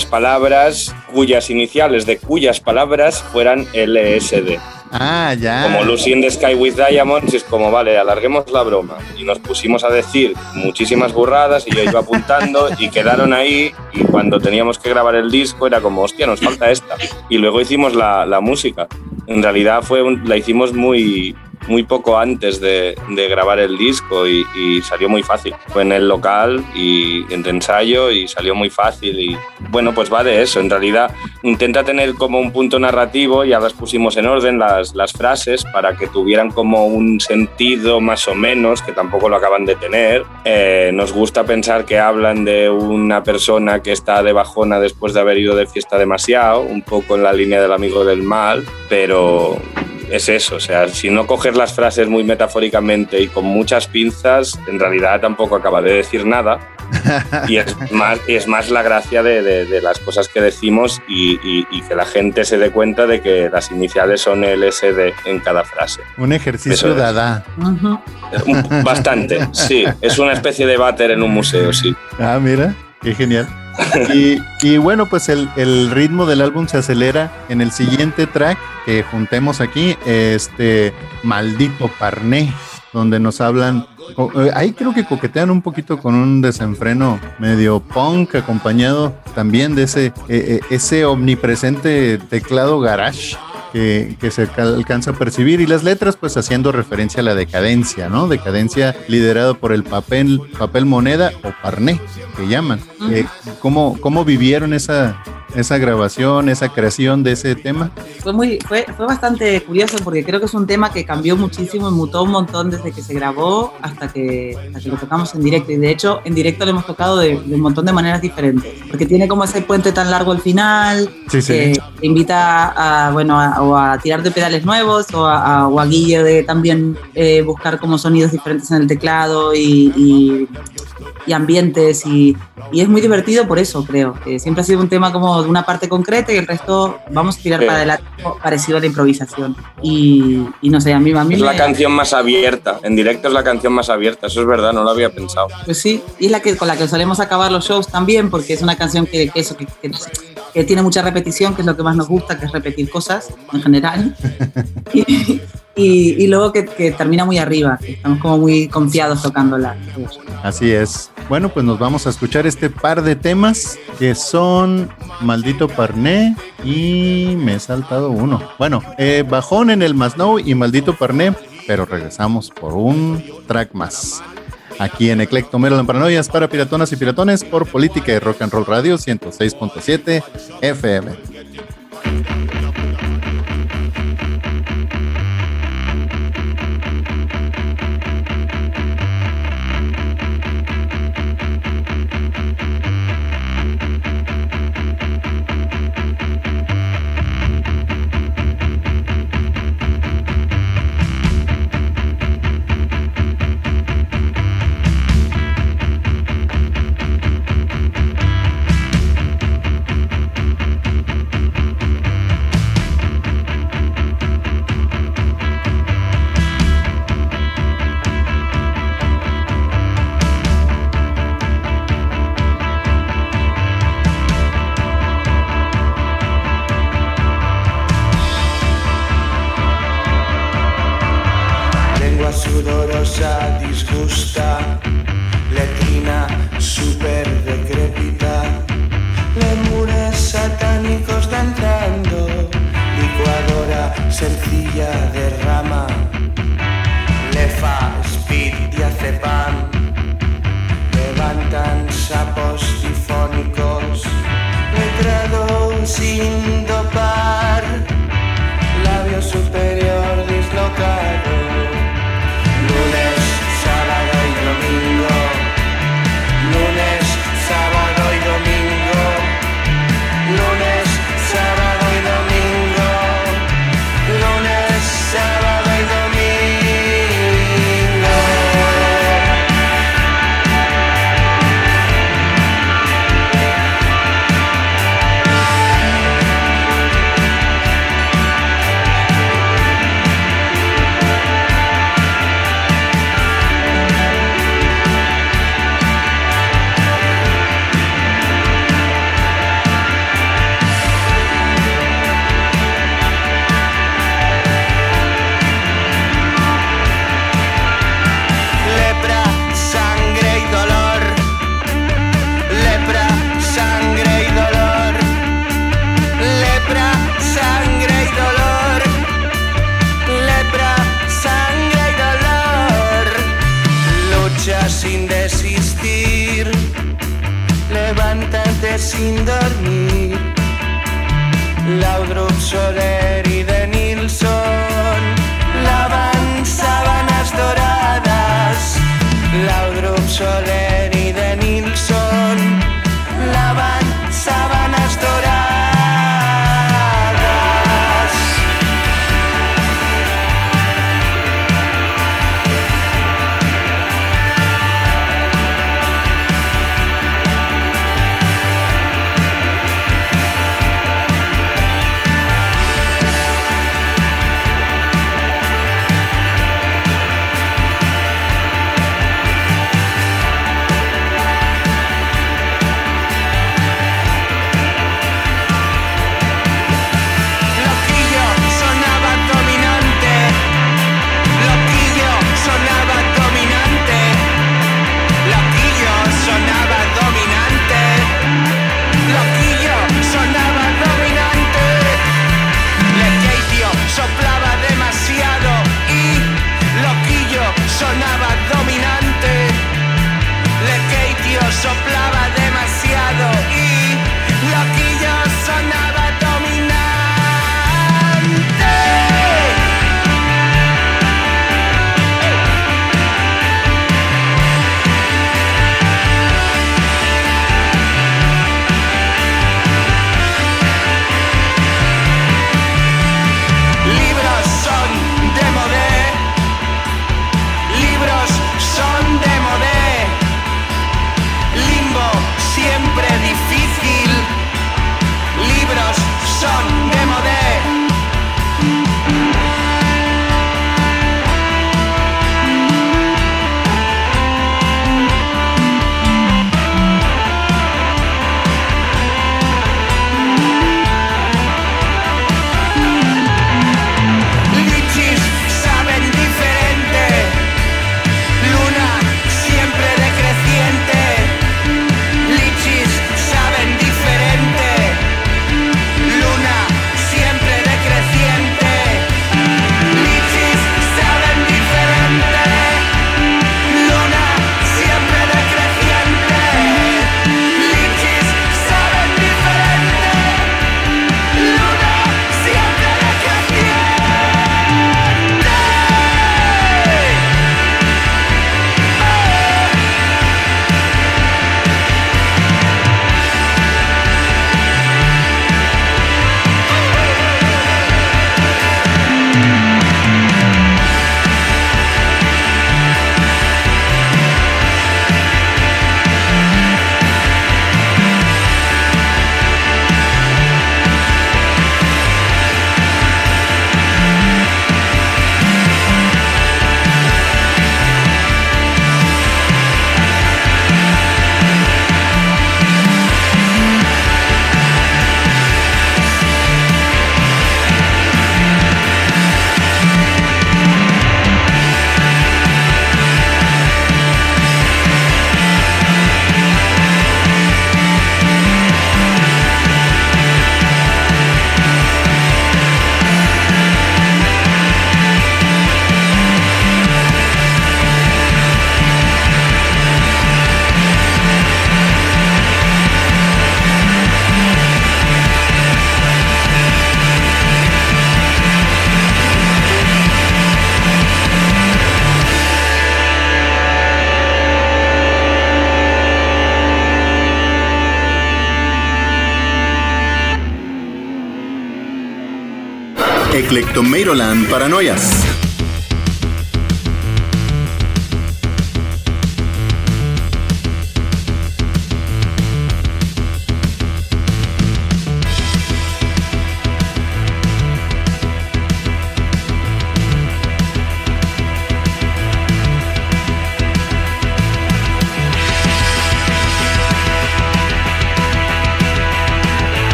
cuyas iniciales de cuyas palabras fueran LSD. Ah, ya. Como Lucy in the Sky with Diamonds, es como, vale, alarguemos la broma. Y nos pusimos a decir muchísimas burradas y yo iba apuntando y quedaron ahí, y cuando teníamos que grabar el disco era como, hostia, nos falta esta. Y luego hicimos la música. En realidad la hicimos muy poco antes de grabar el disco y salió muy fácil. Fue en el local y en ensayo y salió muy fácil, y bueno, pues va de eso. En realidad intenta tener como un punto narrativo, ya las pusimos en orden las frases para que tuvieran como un sentido más o menos, que tampoco lo acaban de tener. Nos gusta pensar que hablan de una persona que está de bajona después de haber ido de fiesta demasiado, un poco en la línea del amigo del mal, pero es eso, o sea, si no coges las frases muy metafóricamente y con muchas pinzas, en realidad tampoco acaba de decir nada. Y es más la gracia de las cosas que decimos y que la gente se dé cuenta de que las iniciales son LSD en cada frase. Un ejercicio dada. Bastante, sí. Es una especie de váter en un museo, sí. Ah, mira, qué genial. Y bueno, pues el ritmo del álbum se acelera en el siguiente track que juntemos aquí, Maldito Parné, donde nos hablan, ahí creo que coquetean un poquito con un desenfreno medio punk, acompañado también de ese omnipresente teclado garage que se alcanza a percibir, y las letras pues haciendo referencia a la decadencia, ¿no? Decadencia liderado por el papel moneda o parné, que llaman. ¿Cómo vivieron esa grabación, esa creación de ese tema? Fue bastante curioso, porque creo que es un tema que cambió muchísimo y mutó un montón desde que se grabó hasta que lo tocamos en directo. Y de hecho, en directo lo hemos tocado de un montón de maneras diferentes, porque tiene como ese puente tan largo al final, que invita a tirar de pedales nuevos, o a Guille de también buscar como sonidos diferentes en el teclado y ambientes, y es muy divertido por eso, creo. Siempre ha sido un tema como de una parte concreta y el resto vamos a tirar para adelante, parecido a la improvisación. Y no sé, a mí es la canción más abierta, en directo es la canción más abierta, eso es verdad, no lo había pensado. Pues sí, y es con la que solemos acabar los shows también, porque es una canción que tiene mucha repetición, que es lo que más nos gusta, que es repetir cosas en general. Y luego que termina muy arriba, que estamos como muy confiados tocándola. Así es. Bueno, pues nos vamos a escuchar este par de temas que son Maldito Parné y me he saltado uno. Bueno, Bajón en el Masnou y Maldito Parné, pero regresamos por un track más. Aquí en Eclecto Maryland Paranoias para piratonas y piratones por Política y Rock and Roll Radio 106.7 FM. sencilla derrama lefa, speed y acepam. Levantan sapos difónicos, letrado sin dopar, labio superior dislocado. Lunes, sábado y domingo. Lunes, sábado y domingo. Lunes, sábado y domingo. Lunes, sábado y domingo. Sin desistir, levántate sin dormir. Laudrup, Soler y de Nilsson lavan sábanas doradas. Laudrup, Soler y de Nilsson lavan sábanas doradas. Eclectomeiroland Paranoias.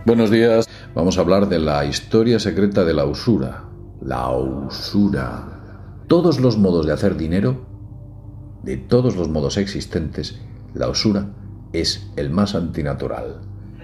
Buenos días, vamos a hablar de la historia secreta de la usura. La usura. Todos los modos de hacer dinero, de todos los modos existentes, la usura es el más antinatural.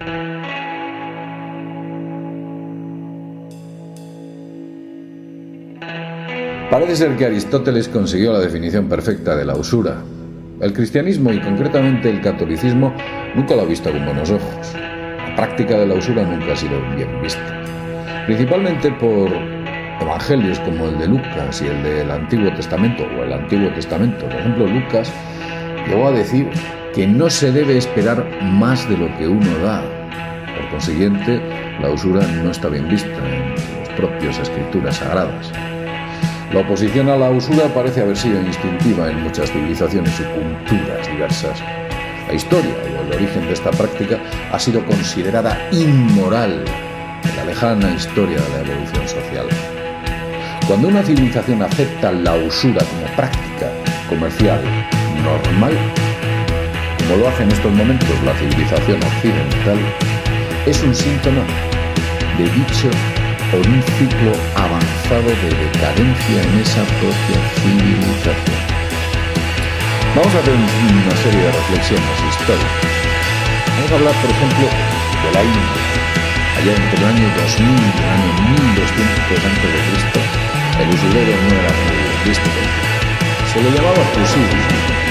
Parece ser que Aristóteles consiguió la definición perfecta de la usura. El cristianismo y concretamente el catolicismo nunca lo ha visto con buenos ojos. La práctica de la usura nunca ha sido bien vista, principalmente por evangelios como el de Lucas y el del Antiguo Testamento o el Antiguo Testamento. Por ejemplo, Lucas llegó a decir que no se debe esperar más de lo que uno da. Por consiguiente, la usura no está bien vista en las propias escrituras sagradas. La oposición a la usura parece haber sido instintiva en muchas civilizaciones y culturas diversas. La historia o el origen de esta práctica ha sido considerada inmoral en la lejana historia de la evolución social. Cuando una civilización acepta la usura como práctica comercial normal, como lo hace en estos momentos la civilización occidental, es un síntoma de dicho o un ciclo avanzado de decadencia en esa propia civilización. Vamos a hacer una serie de reflexiones históricas. Vamos a hablar, por ejemplo, de la India. Allá entre el año 2000 y el año 1200 a.C., el usurero no era muy visto. Se le llamaba Pusillanimab.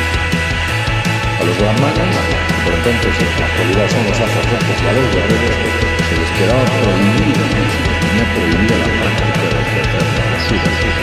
A los brahmanas, por entonces en la actualidad son los sacerdotes y a los guerreros, se les quedaba prohibida la práctica de ejercer la usura.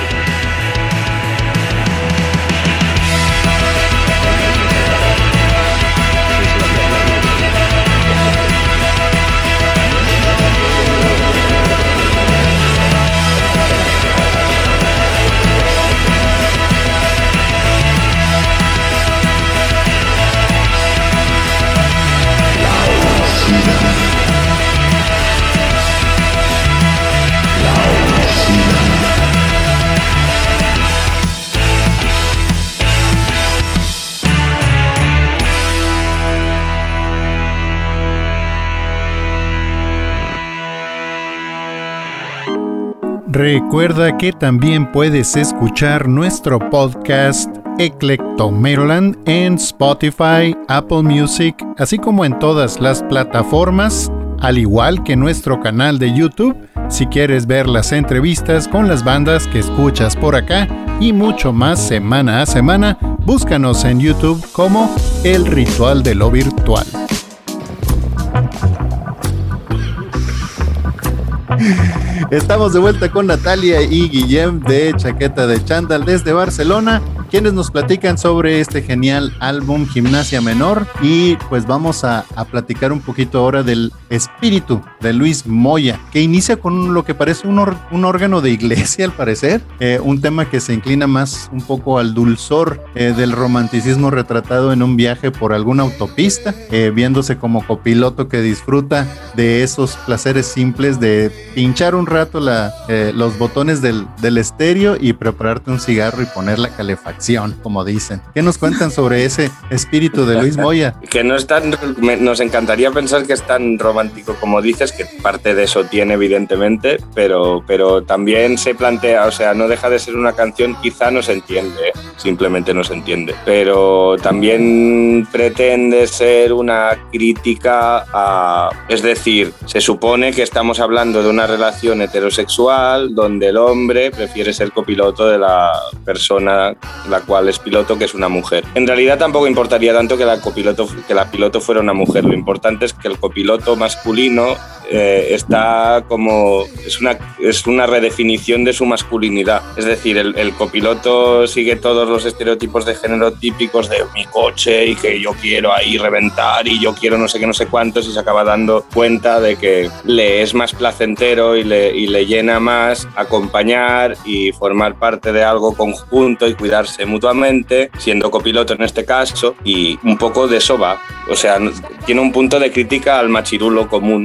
Recuerda que también puedes escuchar nuestro podcast Eclectomeroland en Spotify, Apple Music, así como en todas las plataformas, al igual que nuestro canal de YouTube, si quieres ver las entrevistas con las bandas que escuchas por acá y mucho más semana a semana, búscanos en YouTube como El Ritual de lo Virtual. Estamos de vuelta con Natalia y Guillem de Chaqueta de Chándal desde Barcelona, quienes nos platican sobre este genial álbum Gimnasia Menor, y pues vamos a platicar un poquito ahora del espíritu de Luis Moya, que inicia con lo que parece un órgano de iglesia al parecer, un tema que se inclina más un poco al dulzor del romanticismo retratado en un viaje por alguna autopista, viéndose como copiloto que disfruta de esos placeres simples de pinchar un rato los botones del estéreo y prepararte un cigarro y poner la calefacción, como dicen. ¿Qué nos cuentan sobre ese espíritu de Luis Moya? Que no es tan, nos encantaría pensar que es tan romántico como dices, que parte de eso tiene evidentemente, pero también se plantea, o sea, no deja de ser una canción, quizá no se entiende, simplemente no se entiende, pero también pretende ser una crítica a, es decir, se supone que estamos hablando de una relación heterosexual donde el hombre prefiere ser copiloto de la persona la cual es piloto, que es una mujer. En realidad tampoco importaría tanto que la piloto fuera una mujer, lo importante es que el copiloto masculino está como es una redefinición de su masculinidad, es decir, el copiloto sigue todos los estereotipos de género típicos de mi coche y que yo quiero ahí reventar y yo quiero no sé qué, no sé cuántos, y se acaba dando cuenta de que le es más placentero y le llena más acompañar y formar parte de algo conjunto y cuidarse mutuamente, siendo copiloto en este caso, y un poco de eso va, o sea, tiene un punto de crítica al machirulo común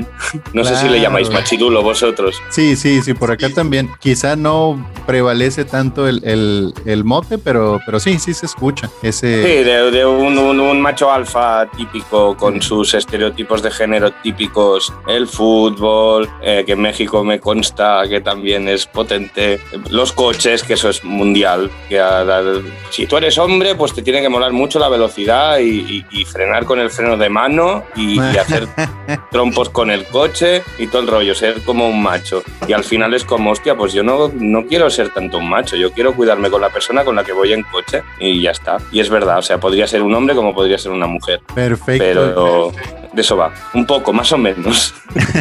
No sé si le llamáis machirulo vosotros. Sí, por acá también. Quizá no prevalece tanto el mote, pero sí se escucha. Sí, de un macho alfa típico con sus estereotipos de género típicos. El fútbol, que en México me consta que también es potente. Los coches, que eso es mundial. Si tú eres hombre, pues te tiene que molar mucho la velocidad y frenar con el freno de mano y hacer trompos con el coche y todo el rollo, ser como un macho. Y al final es como, hostia, pues yo no quiero ser tanto un macho, yo quiero cuidarme con la persona con la que voy en coche y ya está. Y es verdad, o sea, podría ser un hombre como podría ser una mujer. Perfecto. Pero de eso va, un poco, más o menos.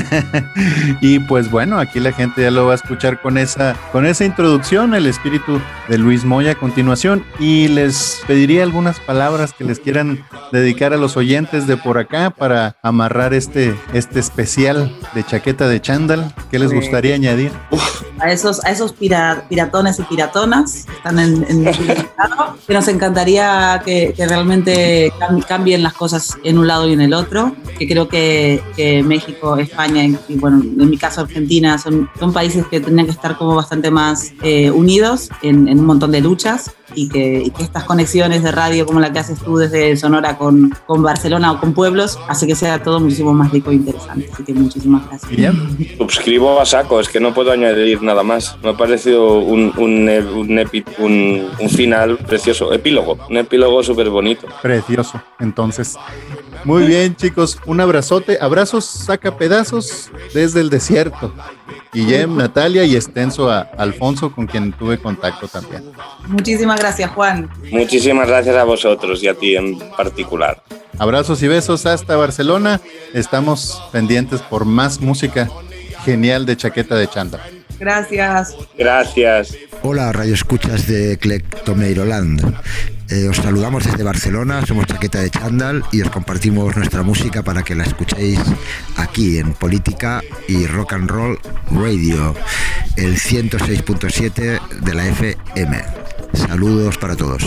Y pues bueno, aquí la gente ya lo va a escuchar con esa introducción, el espíritu de Luis Moya a continuación, y les pediría algunas palabras que les quieran dedicar a los oyentes de por acá para amarrar este especial de Chaqueta de Chándal. ¿Qué les gustaría añadir? A esos piratones y piratonas que están en el mercado, que nos encantaría que realmente cambien las cosas en un lado y en el otro, que creo que México, España y bueno, en mi caso Argentina son países que tendrían que estar como bastante más unidos en un montón de luchas y que estas conexiones de radio como la que haces tú desde Sonora con Barcelona o con pueblos hace que sea todo muchísimo más rico e interesante. Así que muchísimas gracias. Suscribo a saco, es que no puedo añadir nada más. Me ha parecido un final precioso, un epílogo súper bonito. Precioso, entonces. Muy bien, chicos, un abrazote, abrazos, saca pedazos desde el desierto. Guillem, Natalia y extenso a Alfonso, con quien tuve contacto también. Muchísimas gracias, Juan. Muchísimas gracias a vosotros y a ti en particular. Abrazos y besos hasta Barcelona. Estamos pendientes por más música genial de Chaqueta de Chándal. Gracias. Gracias. Hola, radio escuchas de Clectomeiroland. Os saludamos desde Barcelona, somos Chaqueta de Chándal y os compartimos nuestra música para que la escuchéis aquí en Política y Rock and Roll Radio, el 106.7 de la FM. Saludos para todos.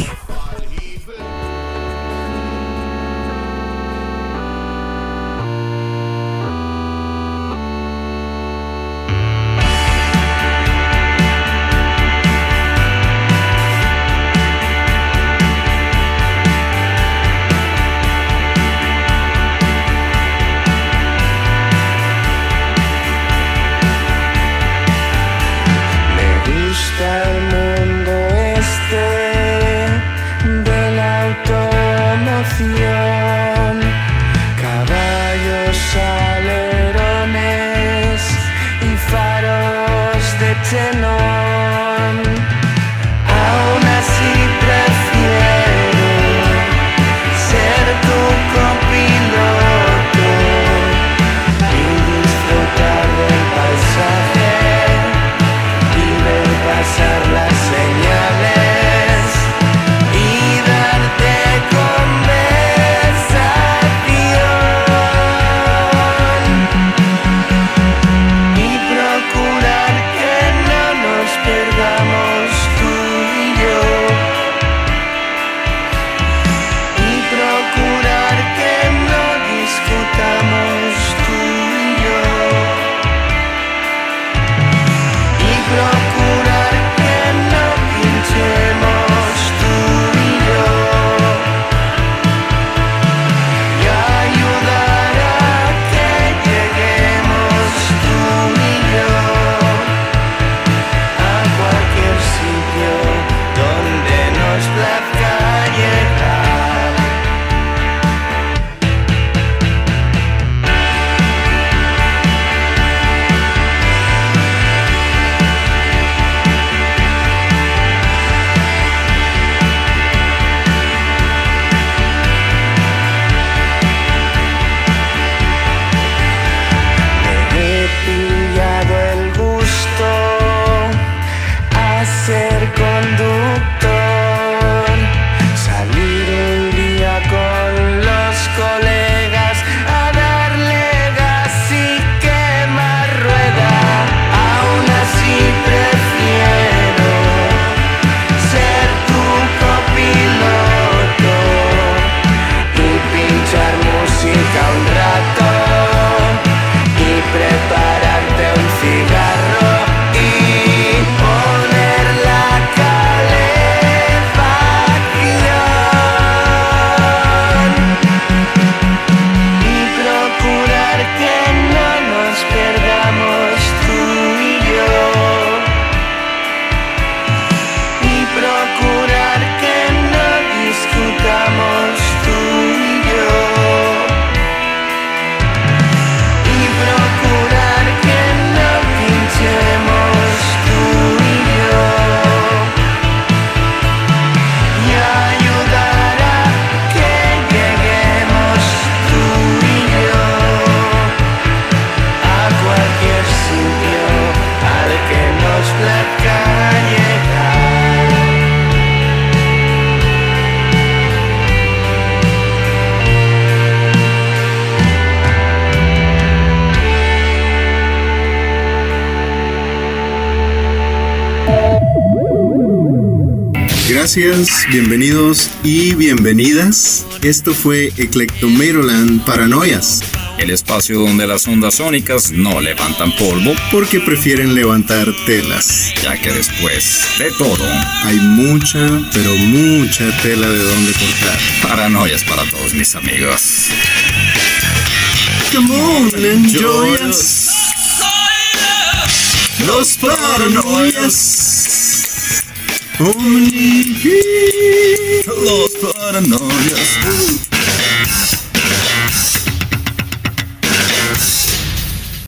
gracias, bienvenidos y bienvenidas. Esto fue Eclectomeiroland Paranoias. El espacio donde las ondas sónicas no levantan polvo, porque prefieren levantar telas. ya que después de todo, Hay mucha, pero mucha tela de donde cortar. paranoias para todos mis amigos. Come on, enjoy us. Los paranoias. Los paranoias.